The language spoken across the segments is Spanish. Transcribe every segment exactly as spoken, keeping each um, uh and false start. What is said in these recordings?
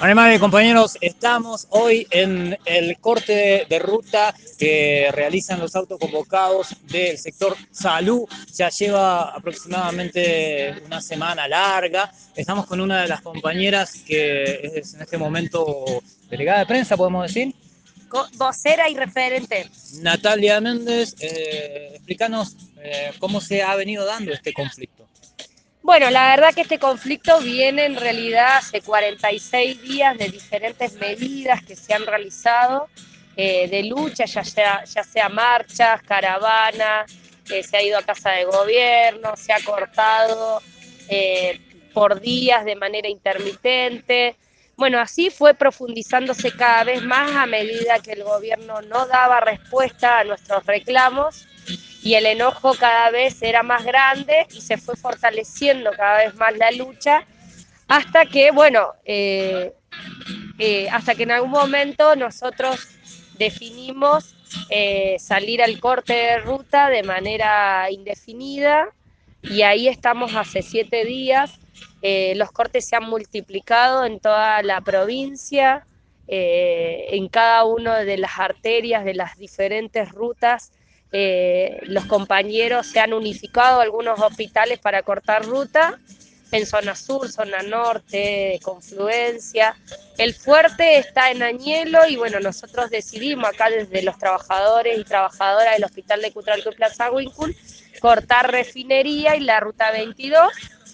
Animales, compañeros, estamos hoy en el corte de ruta que realizan los autoconvocados del sector salud. Ya lleva aproximadamente una semana larga. Estamos con una de las compañeras que es en este momento delegada de prensa, podemos decir. Vocera y referente. Natalia Méndez, eh, explícanos eh, cómo se ha venido dando este conflicto. Bueno, la verdad que este conflicto viene en realidad hace cuarenta y seis días de diferentes medidas que se han realizado eh, de lucha, ya sea, ya sea marchas, caravanas, eh, se ha ido a casa de gobierno, se ha cortado eh, por días de manera intermitente. Bueno, así fue profundizándose cada vez más a medida que el gobierno no daba respuesta a nuestros reclamos y el enojo cada vez era más grande y se fue fortaleciendo cada vez más la lucha hasta que, bueno, eh, eh, hasta que en algún momento nosotros definimos eh, salir al corte de ruta de manera indefinida y ahí estamos hace siete días. Eh, los cortes se han multiplicado en toda la provincia, eh, en cada una de las arterias de las diferentes rutas. Eh, los compañeros se han unificado algunos hospitales para cortar ruta en zona sur, zona norte, confluencia. El fuerte está en Añelo y bueno, nosotros decidimos acá desde los trabajadores y trabajadoras del Hospital de Cutralcó y Plaza Huíncul cortar refinería y la ruta veintidós,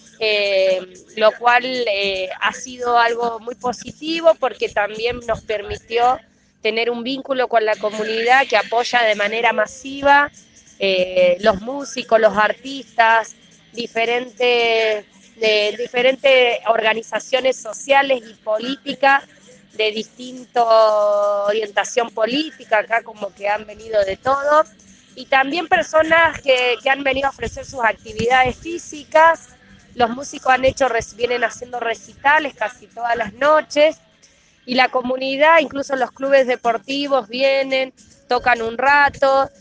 eh, lo cual eh, ha sido algo muy positivo porque también nos permitió tener un vínculo con la comunidad que apoya de manera masiva eh, los músicos, los artistas, diferentes, de diferentes organizaciones sociales y políticas de distinta orientación política, acá como que han venido de todo, y también personas que, que han venido a ofrecer sus actividades físicas. Los músicos han hecho, vienen haciendo recitales casi todas las noches, y la comunidad, incluso los clubes deportivos vienen, tocan un rato,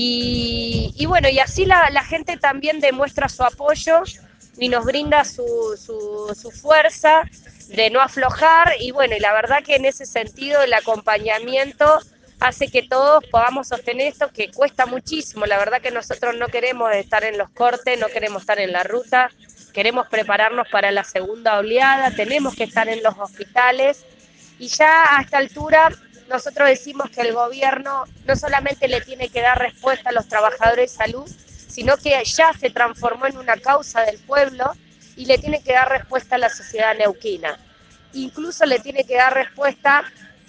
y, y bueno, y así la, la gente también demuestra su apoyo y nos brinda su, su, su fuerza de no aflojar, y bueno, y la verdad que en ese sentido el acompañamiento hace que todos podamos sostener esto que cuesta muchísimo. La verdad que nosotros no queremos estar en los cortes, no queremos estar en la ruta, queremos prepararnos para la segunda oleada, tenemos que estar en los hospitales, y ya a esta altura nosotros decimos que el gobierno no solamente le tiene que dar respuesta a los trabajadores de salud, sino que ya se transformó en una causa del pueblo y le tiene que dar respuesta a la sociedad neuquina. Incluso le tiene que dar respuesta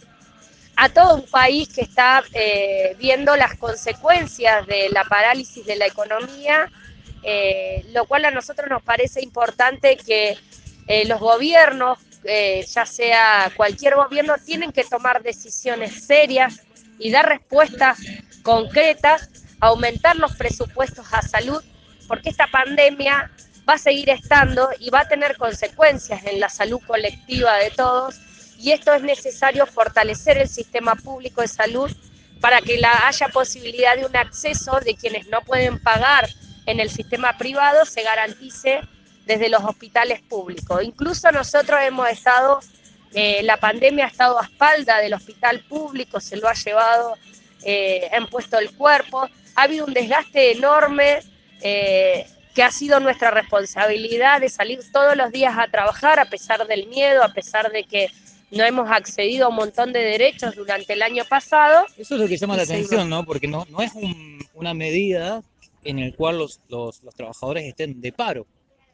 a todo un país que está eh, viendo las consecuencias de la parálisis de la economía, eh, lo cual a nosotros nos parece importante que eh, los gobiernos, eh, ya sea cualquier gobierno, tienen que tomar decisiones serias y dar respuestas concretas, aumentar los presupuestos a salud, porque esta pandemia va a seguir estando y va a tener consecuencias en la salud colectiva de todos, y esto es necesario fortalecer el sistema público de salud para que la, haya posibilidad de un acceso de quienes no pueden pagar en el sistema privado, se garantice desde los hospitales públicos. Incluso nosotros hemos estado, eh, la pandemia ha estado a espalda del hospital público, se lo ha llevado, eh, han puesto el cuerpo, ha habido un desgaste enorme, eh, que ha sido nuestra responsabilidad de salir todos los días a trabajar a pesar del miedo, a pesar de que no hemos accedido a un montón de derechos durante el año pasado. Eso es lo que llama la seguimos. atención, ¿no? Porque no, no es un, una medida en el cual los, los, los trabajadores estén de paro.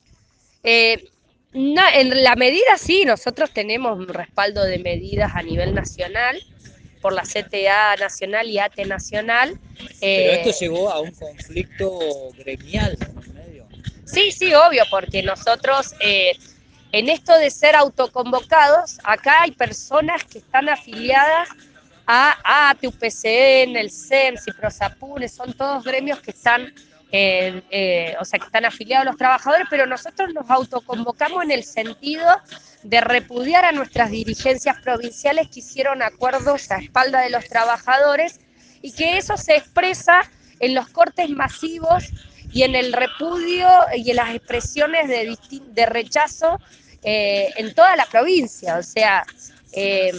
Eh, no, en la medida sí, nosotros tenemos un respaldo de medidas a nivel nacional por la C T A nacional y A T E nacional. Pero esto Eh, llevó a un conflicto gremial en el medio. sí, sí, obvio, porque nosotros eh, en esto de ser autoconvocados, acá hay personas que están afiliadas a A T E, U P C N, el C E M S, Prosapune, son todos gremios que están, eh, eh, o sea, que están afiliados a los trabajadores, pero nosotros nos autoconvocamos en el sentido de repudiar a nuestras dirigencias provinciales que hicieron acuerdos a espalda de los trabajadores, y que eso se expresa en los cortes masivos y en el repudio y en las expresiones de, de rechazo eh, en toda la provincia. O sea, Eh,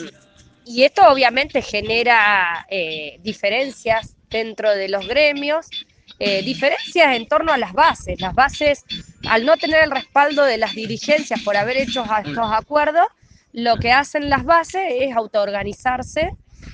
y esto obviamente genera eh, diferencias dentro de los gremios, eh, diferencias en torno a las bases. Las bases, al no tener el respaldo de las dirigencias por haber hecho estos acuerdos, lo que hacen las bases es autoorganizarse,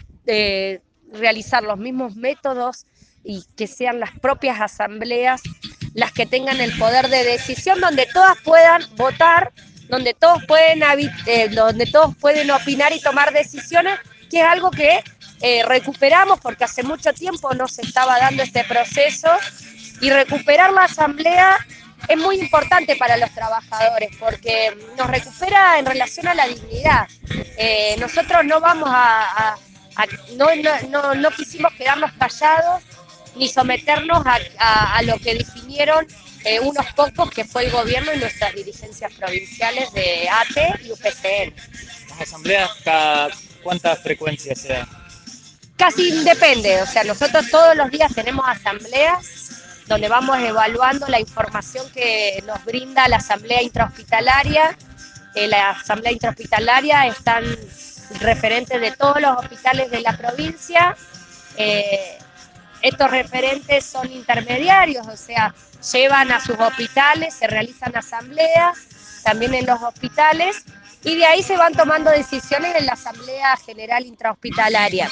eh, realizar los mismos métodos y que sean las propias asambleas las que tengan el poder de decisión, donde todas puedan votar, donde todos pueden, eh, donde todos pueden opinar y tomar decisiones, que es algo que eh, recuperamos porque hace mucho tiempo no se estaba dando este proceso, y recuperar la asamblea es muy importante para los trabajadores porque nos recupera en relación a la dignidad. Eh, nosotros no vamos a, a, a no, no, no, no quisimos quedarnos callados ni someternos a, a, a lo que definieron eh, unos pocos, que fue el gobierno y nuestras dirigencias provinciales de A T E y U P C N. ¿Las asambleas cada cuántas frecuencias se dan? Casi depende, o sea, nosotros todos los días tenemos asambleas donde vamos evaluando la información que nos brinda la asamblea intrahospitalaria. Eh, la asamblea intrahospitalaria están referentes de todos los hospitales de la provincia. Eh, estos referentes son intermediarios, o sea, llevan a sus hospitales, se realizan asambleas también en los hospitales, y de ahí se van tomando decisiones en la Asamblea General Intrahospitalaria.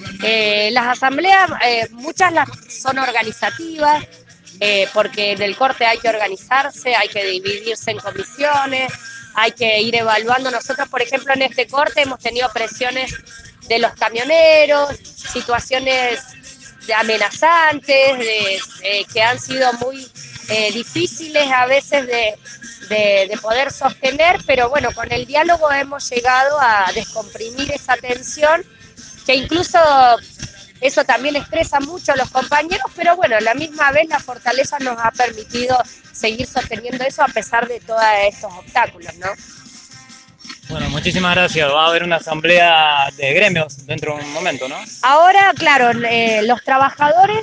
Eh, las asambleas, eh, muchas las son organizativas, eh, porque en el corte hay que organizarse, hay que dividirse en comisiones, hay que ir evaluando. Nosotros, por ejemplo, en este corte hemos tenido presiones de los camioneros, situaciones de amenazantes, de, de, que han sido muy eh, difíciles a veces de, de, de poder sostener, pero bueno, con el diálogo hemos llegado a descomprimir esa tensión, que incluso eso también estresa mucho a los compañeros, pero bueno, a la misma vez la fortaleza nos ha permitido seguir sosteniendo eso a pesar de todos estos obstáculos, ¿no? Bueno, muchísimas gracias. Va a haber una asamblea de gremios dentro de un momento, ¿no? Ahora, claro, eh, los trabajadores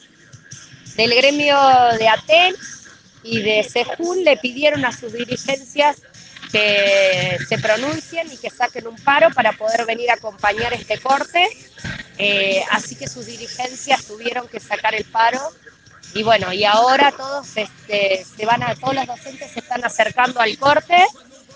del gremio de ATEN y de SEJUN le pidieron a sus dirigencias que se pronuncien y que saquen un paro para poder venir a acompañar este corte. Eh, así que sus dirigencias tuvieron que sacar el paro. Y bueno, y ahora todos este, se van a, todos los docentes se están acercando al corte.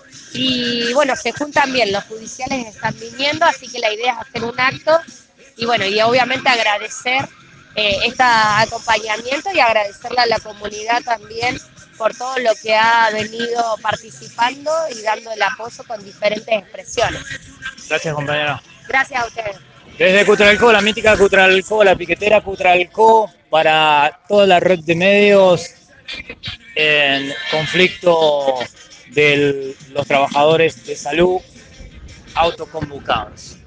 Y bueno, se juntan bien, los judiciales están viniendo, así que la idea es hacer un acto y bueno, y obviamente agradecer eh, este acompañamiento y agradecerle a la comunidad también por todo lo que ha venido participando y dando el apoyo con diferentes expresiones. Gracias, compañero. Gracias a ustedes. Desde Cutralcó, la mítica Cutralcó, la piquetera Cutralcó, para toda la red de medios en conflicto de los trabajadores de salud autoconvocados.